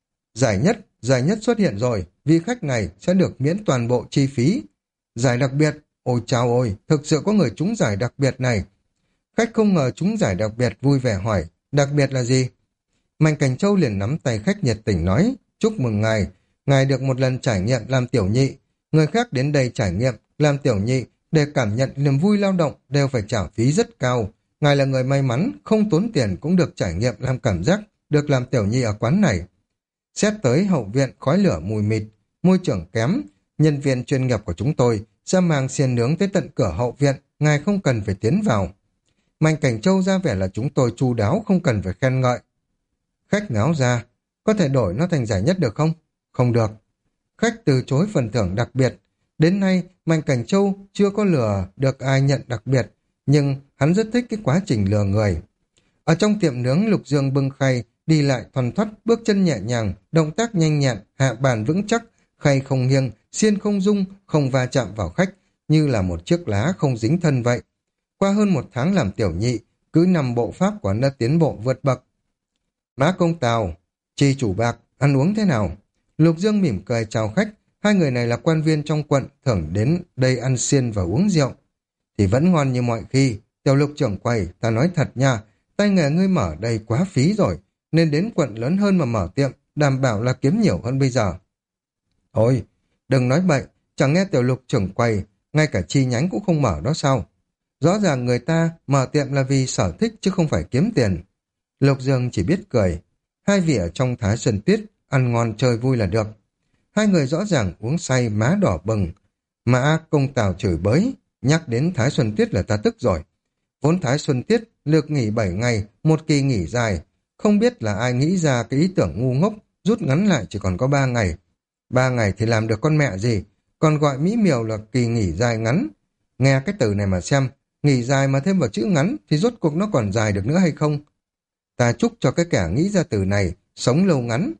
Giải nhất xuất hiện rồi, vị khách này sẽ được miễn toàn bộ chi phí. Giải đặc biệt, ôi chao ôi, thực sự có người trúng giải đặc biệt này. Khách không ngờ trúng giải đặc biệt vui vẻ hỏi, đặc biệt là gì? Mạnh Cảnh Châu liền nắm tay khách nhiệt tình nói, chúc mừng ngài được một lần trải nghiệm làm tiểu nhị. Người khác đến đây trải nghiệm, làm tiểu nhị, để cảm nhận niềm vui lao động đều phải trả phí rất cao. Ngài là người may mắn, không tốn tiền cũng được trải nghiệm làm cảm giác, được làm tiểu nhị ở quán này. Xét tới hậu viện khói lửa mùi mịt, môi trường kém, nhân viên chuyên nghiệp của chúng tôi sẽ mang xiên nướng tới tận cửa hậu viện, ngài không cần phải tiến vào. Mạnh Cảnh Châu ra vẻ là chúng tôi chu đáo, không cần phải khen ngợi. Khách ngáo ra, có thể đổi nó thành giải nhất được không? Không được. Khách từ chối phần thưởng đặc biệt. Đến nay, Mạnh Cảnh Châu chưa có lừa được ai nhận đặc biệt, nhưng hắn rất thích cái quá trình lừa người. Ở trong tiệm nướng, Lục Dương bưng khay, đi lại thoăn thoắt, bước chân nhẹ nhàng, động tác nhanh nhẹn, hạ bàn vững chắc, khay không nghiêng, xiên không rung, không va chạm vào khách, như là một chiếc lá không dính thân vậy. Qua hơn 1 tháng làm tiểu nhị, cứ 5 bộ pháp của hắn đã tiến bộ vượt bậc. Mã Công Tào, Chi Chủ Bạc, ăn uống thế nào? Lục Dương mỉm cười chào khách, hai người này là quan viên trong quận, thường đến đây ăn xiên và uống rượu. Thì vẫn ngon như mọi khi, Tiểu Lục trưởng quầy, ta nói thật nha, tay nghề ngươi mở đây quá phí rồi, nên đến quận lớn hơn mà mở tiệm, đảm bảo là kiếm nhiều hơn bây giờ. Thôi, đừng nói bậy, chẳng nghe Tiểu Lục trưởng quầy, ngay cả chi nhánh cũng không mở đó sao? Rõ ràng người ta mở tiệm là vì sở thích chứ không phải kiếm tiền. Lục Dương chỉ biết cười. Hai vị ở trong Thái Xuân Tiết, ăn ngon chơi vui là được. Hai người rõ ràng uống say má đỏ bừng. Mã Công Tào chửi bới, nhắc đến Thái Xuân Tiết là ta tức rồi. Vốn Thái Xuân Tiết lược nghỉ 7 ngày, một kỳ nghỉ dài. Không biết là ai nghĩ ra cái ý tưởng ngu ngốc, rút ngắn lại chỉ còn có 3 ngày. 3 ngày thì làm được con mẹ gì, còn gọi mỹ miều là kỳ nghỉ dài ngắn. Nghe cái từ này mà xem, nghỉ dài mà thêm vào chữ ngắn thì rốt cuộc nó còn dài được nữa hay không? Ta chúc cho cái kẻ nghĩ ra từ này sống lâu ngắn.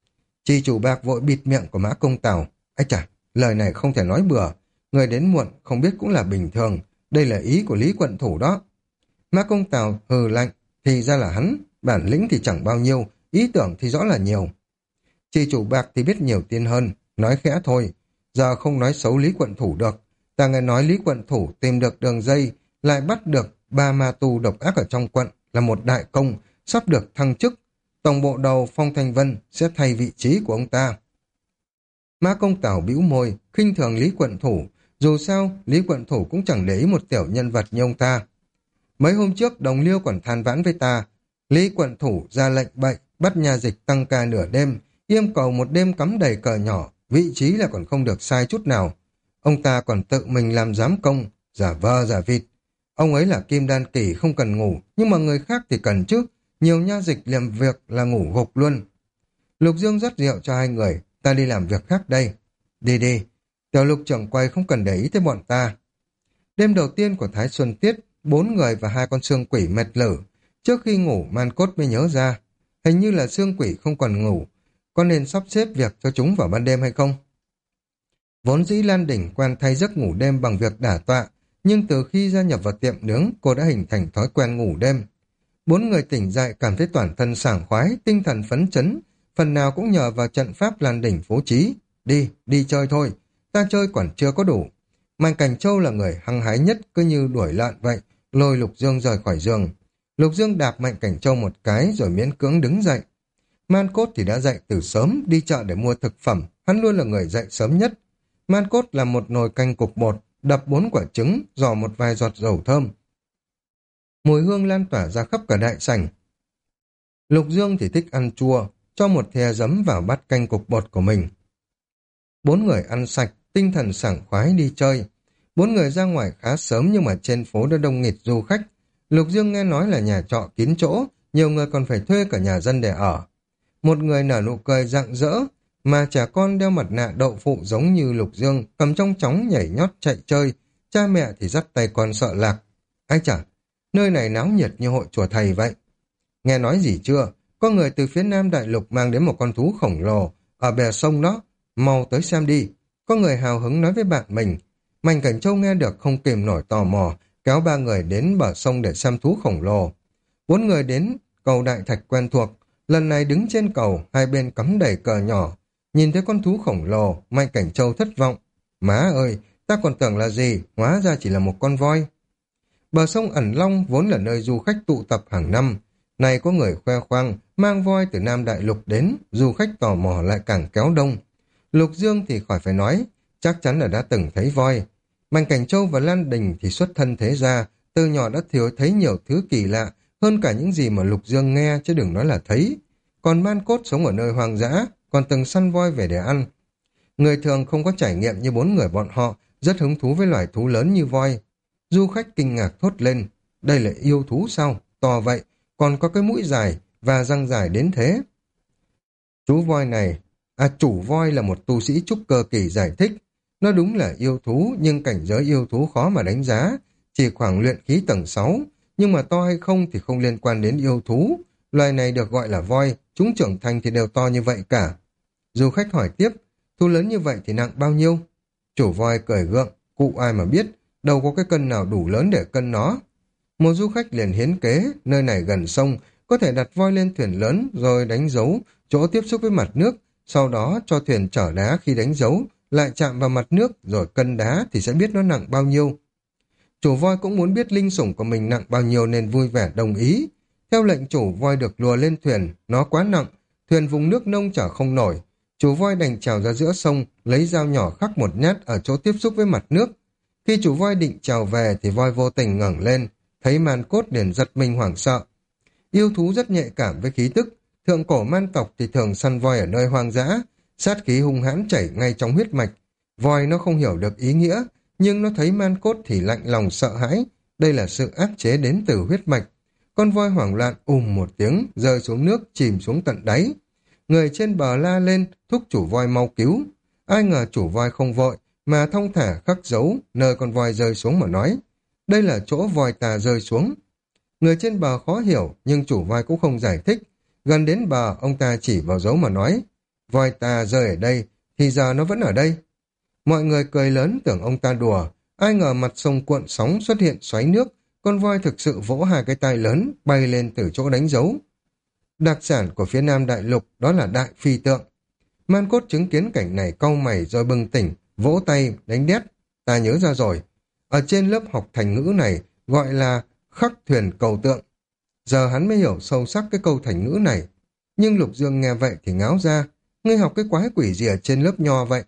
Chi Chủ Bạc vội bịt miệng của Mã Công Tào. Ây chà, lời này không thể nói bừa. Người đến muộn không biết cũng là bình thường. Đây là ý của Lý Quận Thủ đó. Mã Công Tào hừ lạnh. Thì ra là hắn, bản lĩnh thì chẳng bao nhiêu, ý tưởng thì rõ là nhiều. Chi Chủ Bạc thì biết nhiều tin hơn, nói khẽ thôi. Giờ không nói xấu Lý quận thủ được. Ta nghe nói Lý quận thủ tìm được đường dây, lại bắt được 3 ma tu độc ác ở trong quận là một đại công, sắp được thăng chức. Tổng bộ đầu Phong Thanh Vân sẽ thay vị trí của ông ta. Mã Công Tảo bĩu môi, khinh thường Lý quận thủ. Dù sao, Lý quận thủ cũng chẳng để ý một tiểu nhân vật như ông ta. Mấy hôm trước, đồng liêu còn than vãn với ta. Lý quận thủ ra lệnh bậy, bắt nhà dịch tăng ca nửa đêm, yêu cầu một đêm cắm đầy cờ nhỏ, vị trí là còn không được sai chút nào. Ông ta còn tự mình làm giám công, giả vờ giả vịt. Ông ấy là kim đan kỳ không cần ngủ, nhưng mà người khác thì cần chứ. Nhiều nha dịch làm việc là ngủ gục luôn. Lục Dương rót rượu cho hai người, ta đi làm việc khác đây. Đi đi, tiểu Lục trưởng quầy không cần để ý tới bọn ta. Đêm đầu tiên của Thái Xuân Tiết, 4 người và 2 con xương quỷ mệt lử. Trước khi ngủ, Man Cốt mới nhớ ra. Hình như là xương quỷ không còn ngủ. Có nên sắp xếp việc cho chúng vào ban đêm hay không? Vốn dĩ Lan Đỉnh quen thay giấc ngủ đêm bằng việc đả tọa, nhưng từ khi gia nhập vào tiệm nướng, cô đã hình thành thói quen ngủ đêm. 4 người tỉnh dậy cảm thấy toàn thân sảng khoái, tinh thần phấn chấn, phần nào cũng nhờ vào trận pháp Lan Đỉnh phố trí. Đi chơi thôi, ta chơi còn chưa có đủ. Mạnh Cảnh Châu là người hăng hái nhất, cứ như đuổi lợn vậy, lôi Lục Dương rời khỏi giường. Lục Dương đạp Mạnh Cảnh Châu một cái rồi miễn cưỡng đứng dậy. Man Cốt thì đã dậy từ sớm, đi chợ để mua thực phẩm, hắn luôn là người dậy sớm nhất. Man Cốt làm một nồi canh cục bột, đập 4 quả trứng, rò một vài giọt dầu thơm. Mùi hương lan tỏa ra khắp cả đại sảnh. Lục Dương thì thích ăn chua, cho một thìa giấm vào bát canh cục bột của mình. 4 người ăn sạch, tinh thần sảng khoái đi chơi. 4 người ra ngoài khá sớm nhưng mà trên phố đã đông nghịt du khách. Lục Dương nghe nói là nhà trọ kín chỗ, nhiều người còn phải thuê cả nhà dân để ở. Một người nở nụ cười rạng rỡ, mà trẻ con đeo mặt nạ đậu phụ giống như Lục Dương, cầm trong chóng nhảy nhót chạy chơi, cha mẹ thì dắt tay con sợ lạc. Ai chả, nơi này náo nhiệt như hội chùa thầy vậy. Nghe nói gì chưa? Có người từ phía Nam Đại Lục mang đến một con thú khổng lồ ở bè sông đó, mau tới xem đi. Có người hào hứng nói với bạn mình. Mạnh Cảnh Châu nghe được không kìm nổi tò mò, kéo 3 người đến bờ sông để xem thú khổng lồ. 4 người đến cầu Đại Thạch quen thuộc, lần này đứng trên cầu, hai bên cắm đầy cờ nhỏ. Nhìn thấy con thú khổng lồ, Mạnh Cảnh Châu thất vọng. Má ơi, ta còn tưởng là gì, hóa ra chỉ là một con voi. Bờ sông Ẩn Long vốn là nơi du khách tụ tập hàng năm. Này có người khoe khoang, mang voi từ Nam Đại Lục đến, du khách tò mò lại càng kéo đông. Lục Dương thì khỏi phải nói, chắc chắn là đã từng thấy voi. Mạnh Cảnh Châu và Lan Đình thì xuất thân thế gia, từ nhỏ đã thấy nhiều thứ kỳ lạ, hơn cả những gì mà Lục Dương nghe chứ đừng nói là thấy. Còn Man Cốt sống ở nơi hoang dã, còn từng săn voi về để ăn. Người thường không có trải nghiệm như 4 người bọn họ, rất hứng thú với loài thú lớn như voi. Du khách kinh ngạc thốt lên, đây là yêu thú sao? To vậy, còn có cái mũi dài và răng dài đến thế. Chủ voi là một tu sĩ trúc cơ kỳ giải thích. Nó đúng là yêu thú, nhưng cảnh giới yêu thú khó mà đánh giá. Chỉ khoảng luyện khí tầng 6, nhưng mà to hay không thì không liên quan đến yêu thú. Loài này được gọi là voi, chúng trưởng thành thì đều to như vậy cả. Du khách hỏi tiếp, thú lớn như vậy thì nặng bao nhiêu? Chủ voi cười gượng, cụ ai mà biết, đâu có cái cân nào đủ lớn để cân nó. Một du khách liền hiến kế, nơi này gần sông, có thể đặt voi lên thuyền lớn rồi đánh dấu chỗ tiếp xúc với mặt nước, sau đó cho thuyền chở đá khi đánh dấu, lại chạm vào mặt nước rồi cân đá thì sẽ biết nó nặng bao nhiêu. Chủ voi cũng muốn biết linh sủng của mình nặng bao nhiêu nên vui vẻ đồng ý. Theo lệnh chủ, voi được lùa lên thuyền, nó quá nặng, thuyền vùng nước nông chở không nổi. Chủ voi đành trèo ra giữa sông, lấy dao nhỏ khắc một nhát ở chỗ tiếp xúc với mặt nước. Khi chủ voi định trèo về thì voi vô tình ngẩng lên, thấy Man Cốt liền giật mình hoảng sợ. Yêu thú rất nhạy cảm với khí tức, thượng cổ man tộc thì thường săn voi ở nơi hoang dã, sát khí hung hãn chảy ngay trong huyết mạch. Voi nó không hiểu được ý nghĩa, nhưng nó thấy Man Cốt thì lạnh lòng sợ hãi, đây là sự áp chế đến từ huyết mạch. Con voi hoảng loạn một tiếng, rơi xuống nước, chìm xuống tận đáy. Người trên bờ la lên, thúc chủ voi mau cứu. Ai ngờ chủ voi không vội, mà thong thả khắc dấu nơi con voi rơi xuống mà nói. Đây là chỗ voi tà rơi xuống. Người trên bờ khó hiểu, nhưng chủ voi cũng không giải thích. Gần đến bờ, ông ta chỉ vào dấu mà nói. Voi tà rơi ở đây, thì giờ nó vẫn ở đây. Mọi người cười lớn tưởng ông ta đùa. Ai ngờ mặt sông cuộn sóng xuất hiện xoáy nước. Con voi thực sự vỗ hai cái tai lớn, bay lên từ chỗ đánh dấu. Đặc sản của phía Nam Đại Lục đó là đại phi tượng. Man Cốt chứng kiến cảnh này cau mày rồi bừng tỉnh, vỗ tay, đánh đét. Ta nhớ ra rồi. Ở trên lớp học thành ngữ này gọi là khắc thuyền cầu tượng. Giờ hắn mới hiểu sâu sắc cái câu thành ngữ này. Nhưng Lục Dương nghe vậy thì ngáo ra. Ngươi học cái quái quỷ gì ở trên lớp nho vậy?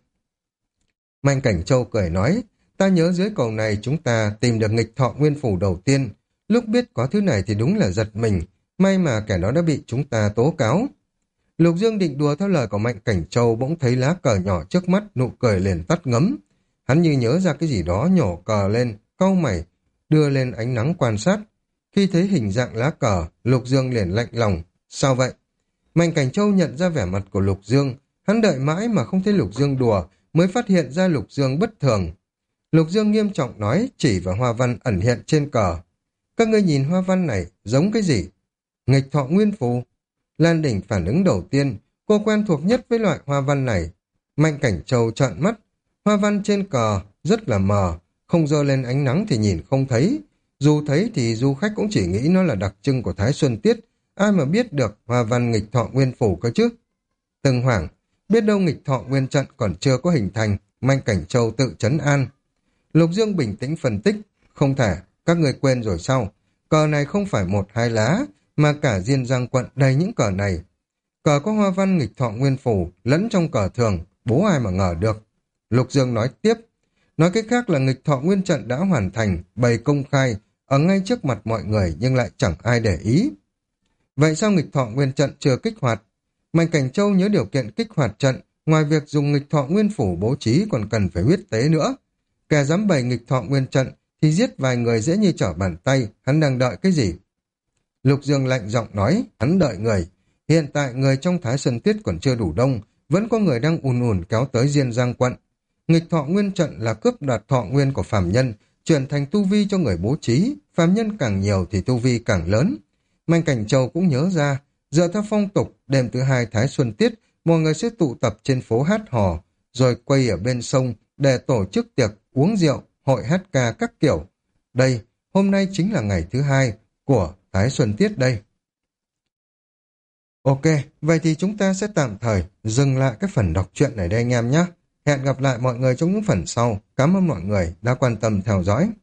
Mạnh Cảnh Châu cười nói, ta nhớ dưới cầu này chúng ta tìm được nghịch thọ nguyên phủ đầu tiên. Lúc biết có thứ này thì đúng là giật mình. May mà kẻ đó đã bị chúng ta tố cáo. Lục Dương định đùa theo lời của Mạnh Cảnh Châu, bỗng thấy lá cờ nhỏ trước mắt, nụ cười liền tắt ngấm. Hắn như nhớ ra cái gì đó, nhổ cờ lên, cau mày, đưa lên ánh nắng quan sát. Khi thấy hình dạng lá cờ, Lục Dương liền lạnh lòng. Sao vậy? Mạnh Cảnh Châu nhận ra vẻ mặt của Lục Dương. Hắn đợi mãi mà không thấy Lục Dương đùa, mới phát hiện ra Lục Dương bất thường. Lục Dương nghiêm trọng nói, chỉ vào hoa văn ẩn hiện trên cờ. Các ngươi nhìn hoa văn này, giống cái gì? Nghịch thọ nguyên phù. Lan Đình phản ứng đầu tiên, cô quen thuộc nhất với loại hoa văn này. Mạnh Cảnh Châu trợn mắt, hoa văn trên cờ rất là mờ, không dơ lên ánh nắng thì nhìn không thấy. Dù thấy thì du khách cũng chỉ nghĩ nó là đặc trưng của Thái Xuân Tiết, ai mà biết được hoa văn nghịch thọ nguyên phủ cơ chứ. Từng hoảng, biết đâu nghịch thọ nguyên trận còn chưa có hình thành, Mạnh Cảnh Châu tự trấn an. Lục Dương bình tĩnh phân tích, không thể, các người quên rồi sao? Cờ này không phải một hai lá, mà cả Diên Giang quận đầy những cờ này. Cờ có hoa văn nghịch thọ nguyên phủ, lẫn trong cờ thường, bố ai mà ngờ được. Lục Dương nói tiếp, nói cách khác là nghịch thọ nguyên trận đã hoàn thành, bày công khai, ở ngay trước mặt mọi người nhưng lại chẳng ai để ý. Vậy sao nghịch thọ nguyên trận chưa kích hoạt? Mạnh Cảnh Châu nhớ điều kiện kích hoạt trận, ngoài việc dùng nghịch thọ nguyên phủ bố trí còn cần phải huyết tế nữa. Kẻ dám bày nghịch thọ nguyên trận thì giết vài người dễ như trở bàn tay, hắn đang đợi cái gì? Lục Dương lạnh giọng nói, hắn đợi người. Hiện tại người trong Thái Sơn Tiết còn chưa đủ đông, vẫn có người đang ùn ùn kéo tới Diên Giang quận. Nghịch thọ nguyên trận là cướp đoạt thọ nguyên của phàm nhân, chuyển thành tu vi cho người bố trí, phàm nhân càng nhiều thì tu vi càng lớn. Mạnh Cảnh Châu cũng nhớ ra, dựa theo phong tục, đêm thứ hai Thái Xuân Tiết, mọi người sẽ tụ tập trên phố hát hò, rồi quay ở bên sông để tổ chức tiệc, uống rượu, hội hát ca các kiểu. Đây, hôm nay chính là ngày thứ hai của Thái Xuân Tiết đây. Ok, vậy thì chúng ta sẽ tạm thời dừng lại cái phần đọc truyện này đây anh em nhé. Hẹn gặp lại mọi người trong những phần sau. Cảm ơn mọi người đã quan tâm theo dõi.